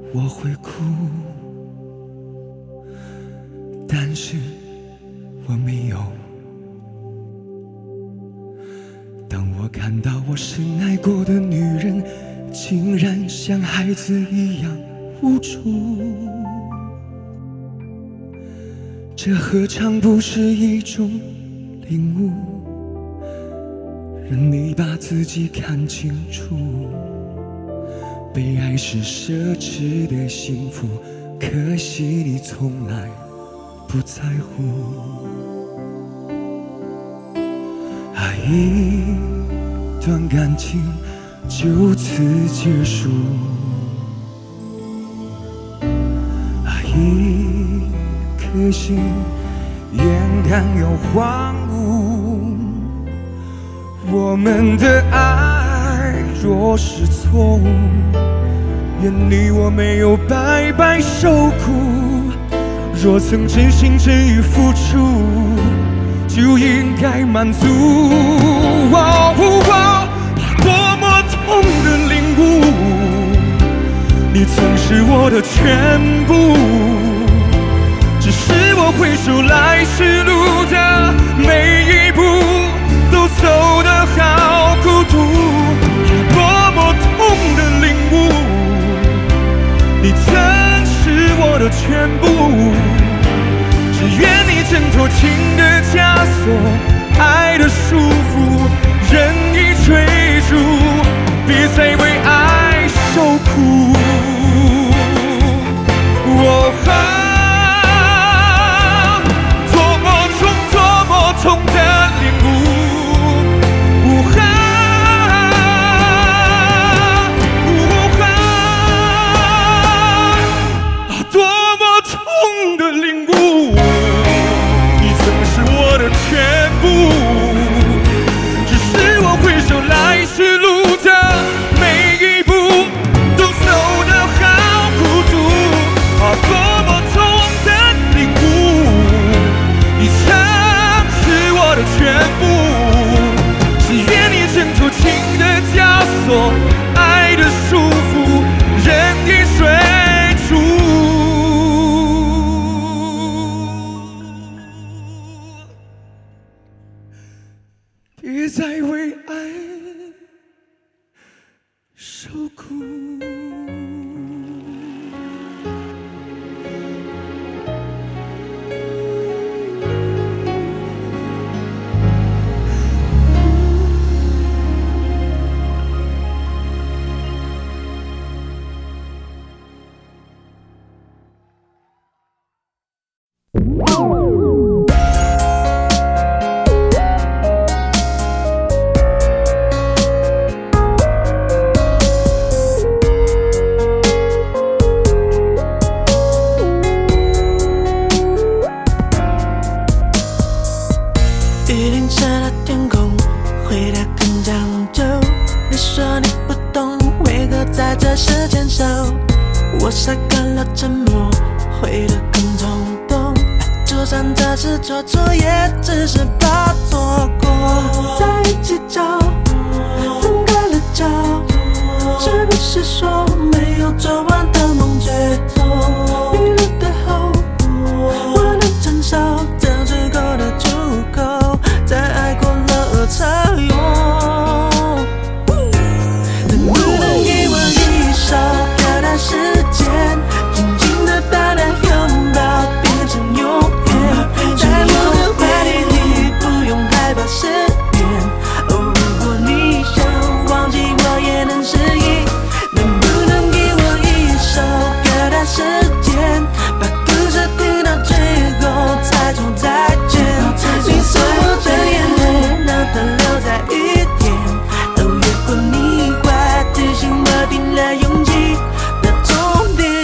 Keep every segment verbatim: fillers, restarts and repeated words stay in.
我会哭，但是我没有。当我看到我深爱过的女人竟然像孩子一样无助，这何尝不是一种领悟，让你把自己看清楚。被爱是奢侈的幸福，可惜你从来不在乎。爱一段感情就此结束，爱一颗心眼看要荒芜。我们的爱若是错误，愿你我没有白白受苦。若曾真心真意付出，就应该满足。哦哦，多么痛的领悟，你曾是我的全部。只是我回首来时路的每一步，都走得好孤独。多么痛的领悟，你曾是我的全部。只愿你挣脱情的枷锁，爱的束缚，任意追逐，别再为爱受苦。哦啊，多么痛，多么痛的领悟。哦啊，多么痛的领悟。全部，只是我回首来时路的每一步，都走得好孤独。啊，多么痛的领悟，你曾是我的全部。只愿你挣脱情的枷锁，爱的束缚，任意追逐。别再为爱受苦。 我晒干了沉默，回得更冲动。就算这次做错，也只是怕错过。在一起找，分开了找，是不是说没有做完的梦最痛？迷路的后果，我能承受，这足够的出口，在爱过了才用。能不能给我一首漂亮时间，紧紧地把那拥抱变成永远，在我的怀里你不用害怕失眠。哦，如果你想忘记我也能适应，能不能给我一首歌的时间，把故事听到最后才说再见。你送我的眼泪，让它留在雨天。哦，如果你会提醒我定了勇气的终点。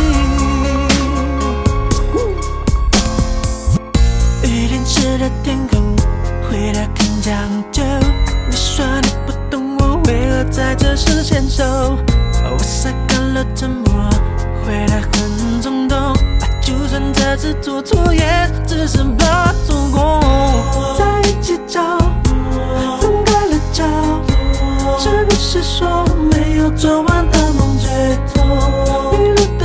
雨淋湿的天空，回来更讲究。你说你不懂我为何在这时牵手，我晒干了沉默，回来很冲动。就算这次做错，也只是怕错过。在一起找，分开了找，是不是说没有做完的梦最痛？迷路的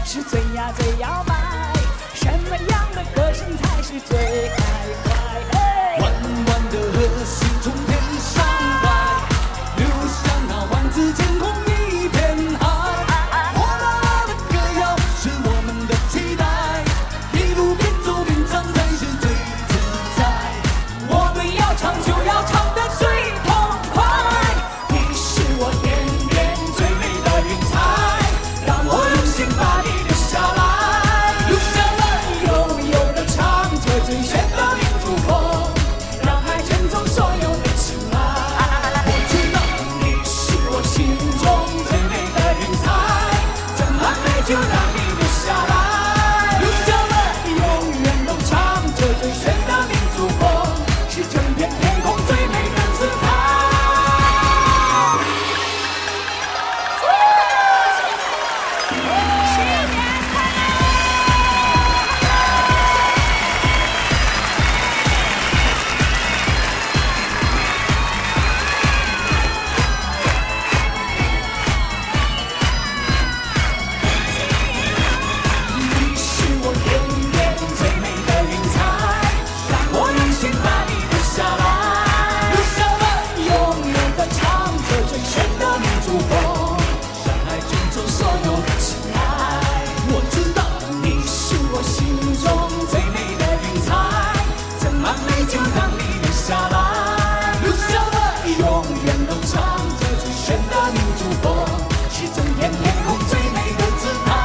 是最呀最摇摆？什么样的歌声才是最开怀？ 弯弯的河是从天上来，流向那万紫千红一片海。火辣辣的歌谣是我们的期待，一路边走边唱才是最自在。我们要唱就要唱得最痛快，你是我天边最美的云彩，让我用心把你留下来，留下来，悠悠地唱着最炫的民族风，让爱卷走所有的情爱。我知道你是我心中最美的云彩，怎么美就让你留下来，留下来，永远都唱着最炫的民族风，是整片天空最美的姿态。你是我天边最美的云彩，让我用心把你留下来，留下来，永远地唱着最炫的民族风，让爱卷走所有的情爱。我知道你是我心中最美的云彩，怎么美就让你留下来，留下来，永远都唱着最炫的民族风，是整片天空最美的姿态。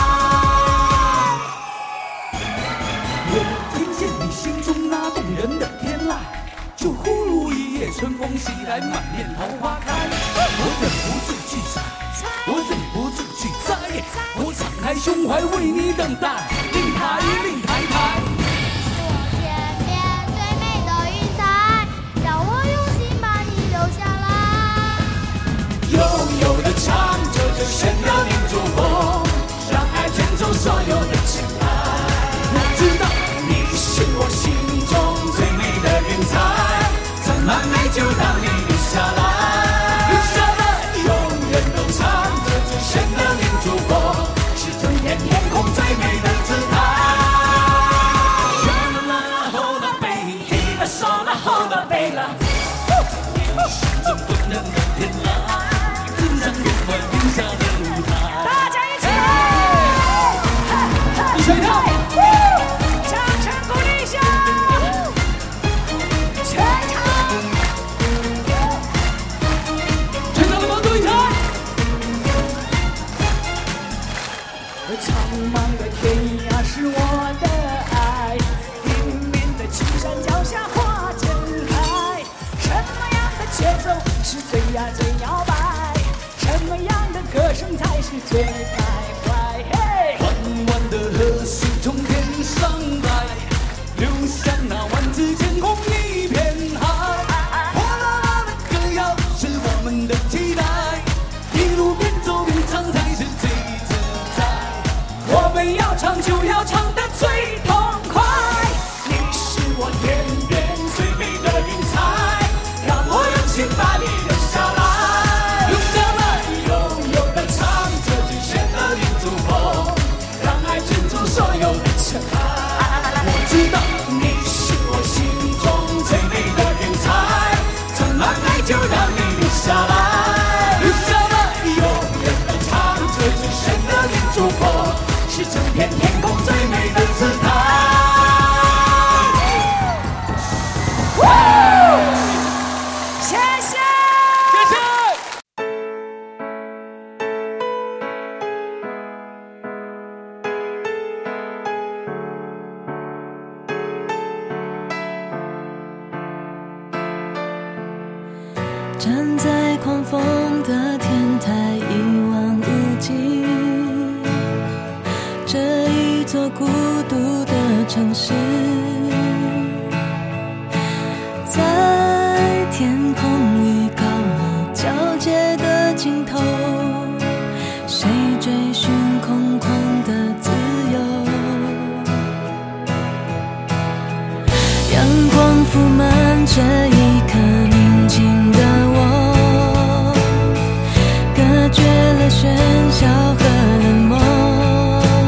我听见你心中那动人的天籁，就呼噜一夜春风袭来，满面桃花开。我忍不住去猜，我忍不住去猜，我敞开胸怀为你等待，令台令台台。 天边最美的云彩，让我用心把你留下来。 悠悠地唱着最炫的民族风，让爱卷走所有的情爱。我知道你是我心中最美的云彩，怎么美就让你留下来，留下来，永远都唱着最炫的民族风，是整片天空最美的姿态。啦啦啦，吼啦贝，嘿啦嗦啦吼啦贝啦，你是这不能的天籁，登上远外云下的舞台。 大家一起， 一起跳。 掌声鼓励一下，全场。 全场的观众一起来。 苍茫的天涯是我的爱，迎面的青山脚下花正开。什么样的节奏是最呀最摇摆？什么样的歌声才是最开怀？嘿， 弯弯的河是从天上来，流向那万紫千红一片海。火辣辣的歌谣是我们的期待，一路边走边唱才是最自在。 我们要唱就要唱得最痛快。你是我天边最美的云彩，让我用心把你留下来， 留下来，悠悠地唱着最炫的民族风，让爱卷走所有的尘埃。我知道你是我心中最美的云彩，怎么美就让你留下来，留下来，永远地唱着最炫的民族风，是整片天空最美的姿态。 谢谢。 谢谢。 站在狂风的天台，一望无际，这一座孤独的城市，在天空与高楼交界的尽头，谁追寻空旷的自由？阳光铺满这一颗宁静的我，隔绝了喧嚣和冷漠。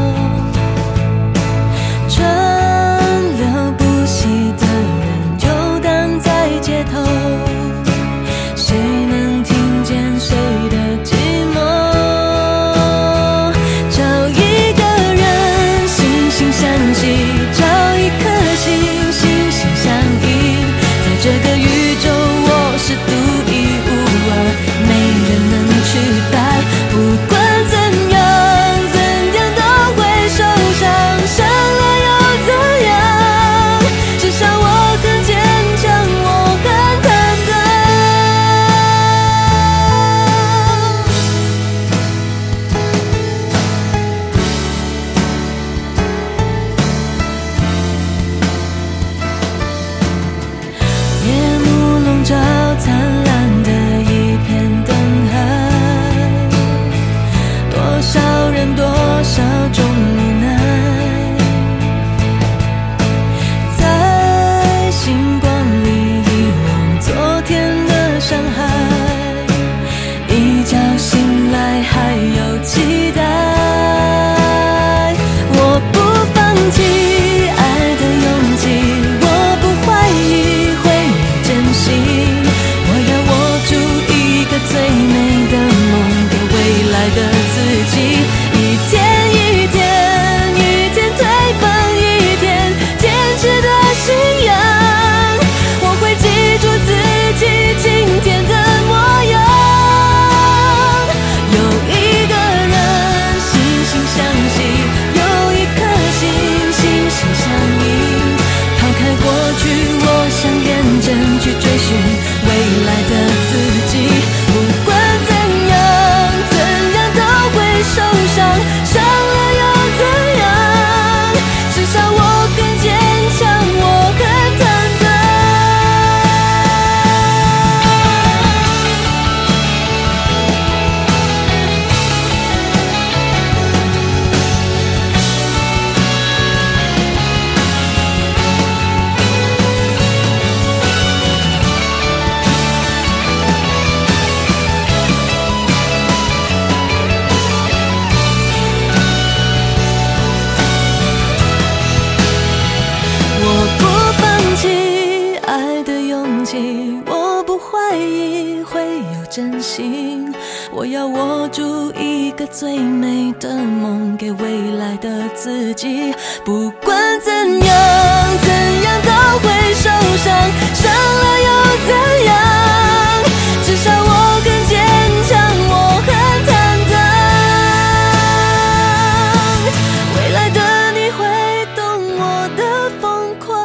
真心。我要握住一个最美的梦，给未来的自己。不管怎样，怎样都会受伤，伤了又怎样？至少我更坚强，我很坦荡。未来的你会懂我的疯狂。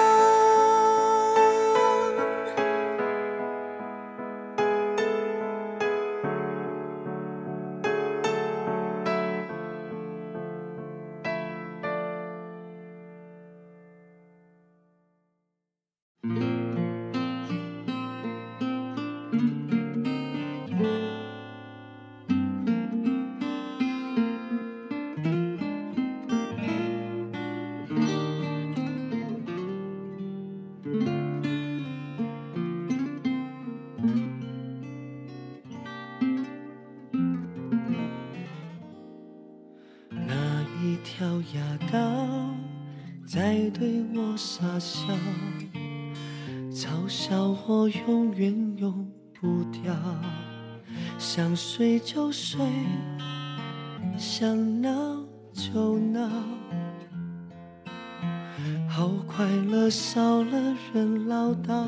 在对我傻笑，嘲笑我永远用不掉。想睡就睡，想闹就闹，好快乐少了人唠叨。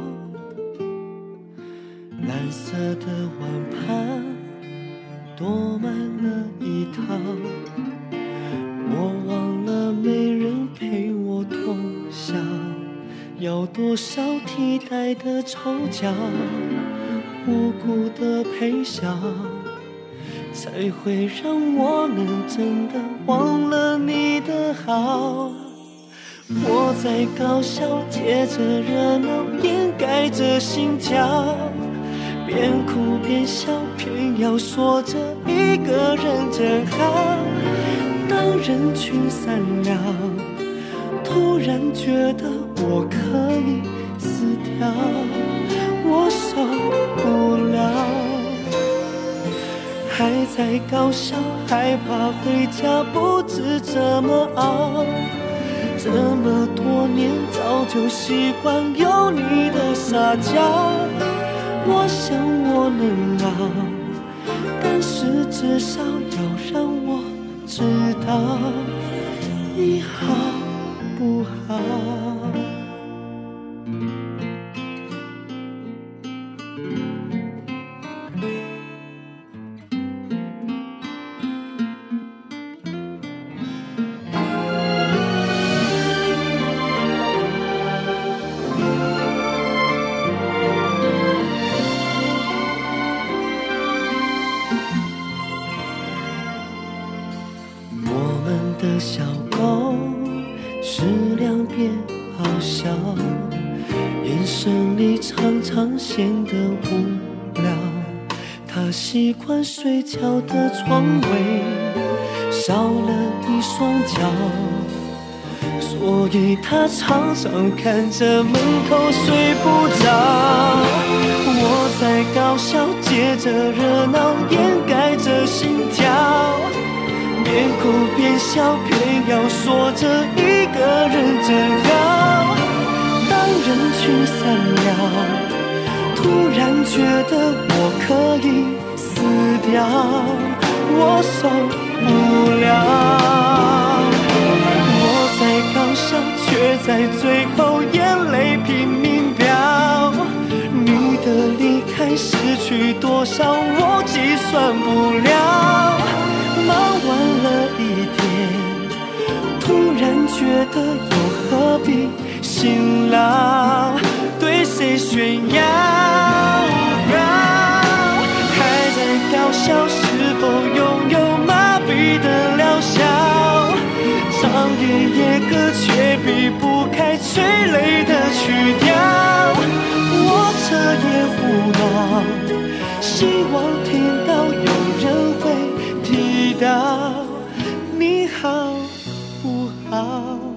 蓝色的碗盘多买了一套，我忘了没人陪我通宵，要多少替代的丑角，无辜的陪笑，才会让我能真的忘了你的好。我在高笑，借着热闹掩盖着心跳，边哭边笑，偏要说着一个人真好。当人群散了，突然觉得我可以死掉，我受不了。还在高笑，害怕回家不知怎么熬。这么多年早就习惯有你的撒娇，我想我能熬，但是至少要让我知道你好不好。的小狗是两边咆哮，眼神里常常显得无聊。它习惯睡觉的床位少了一双脚，所以它常常看着门口睡不着。我在高笑，借着热闹掩盖着心跳，边哭边笑，偏要说着一个人真好。当人群散了，突然觉得我可以死掉，我受不了。我在高笑，却在最后眼泪拼命飙。你的离开失去多少，我计算不了。忙完了一天，突然觉得又何必辛劳，对谁炫耀？还在高笑，是否拥有麻痹的疗效？唱一夜歌，却避不开催泪的曲调。我彻夜胡闹，希望听到有人会提到你好不好。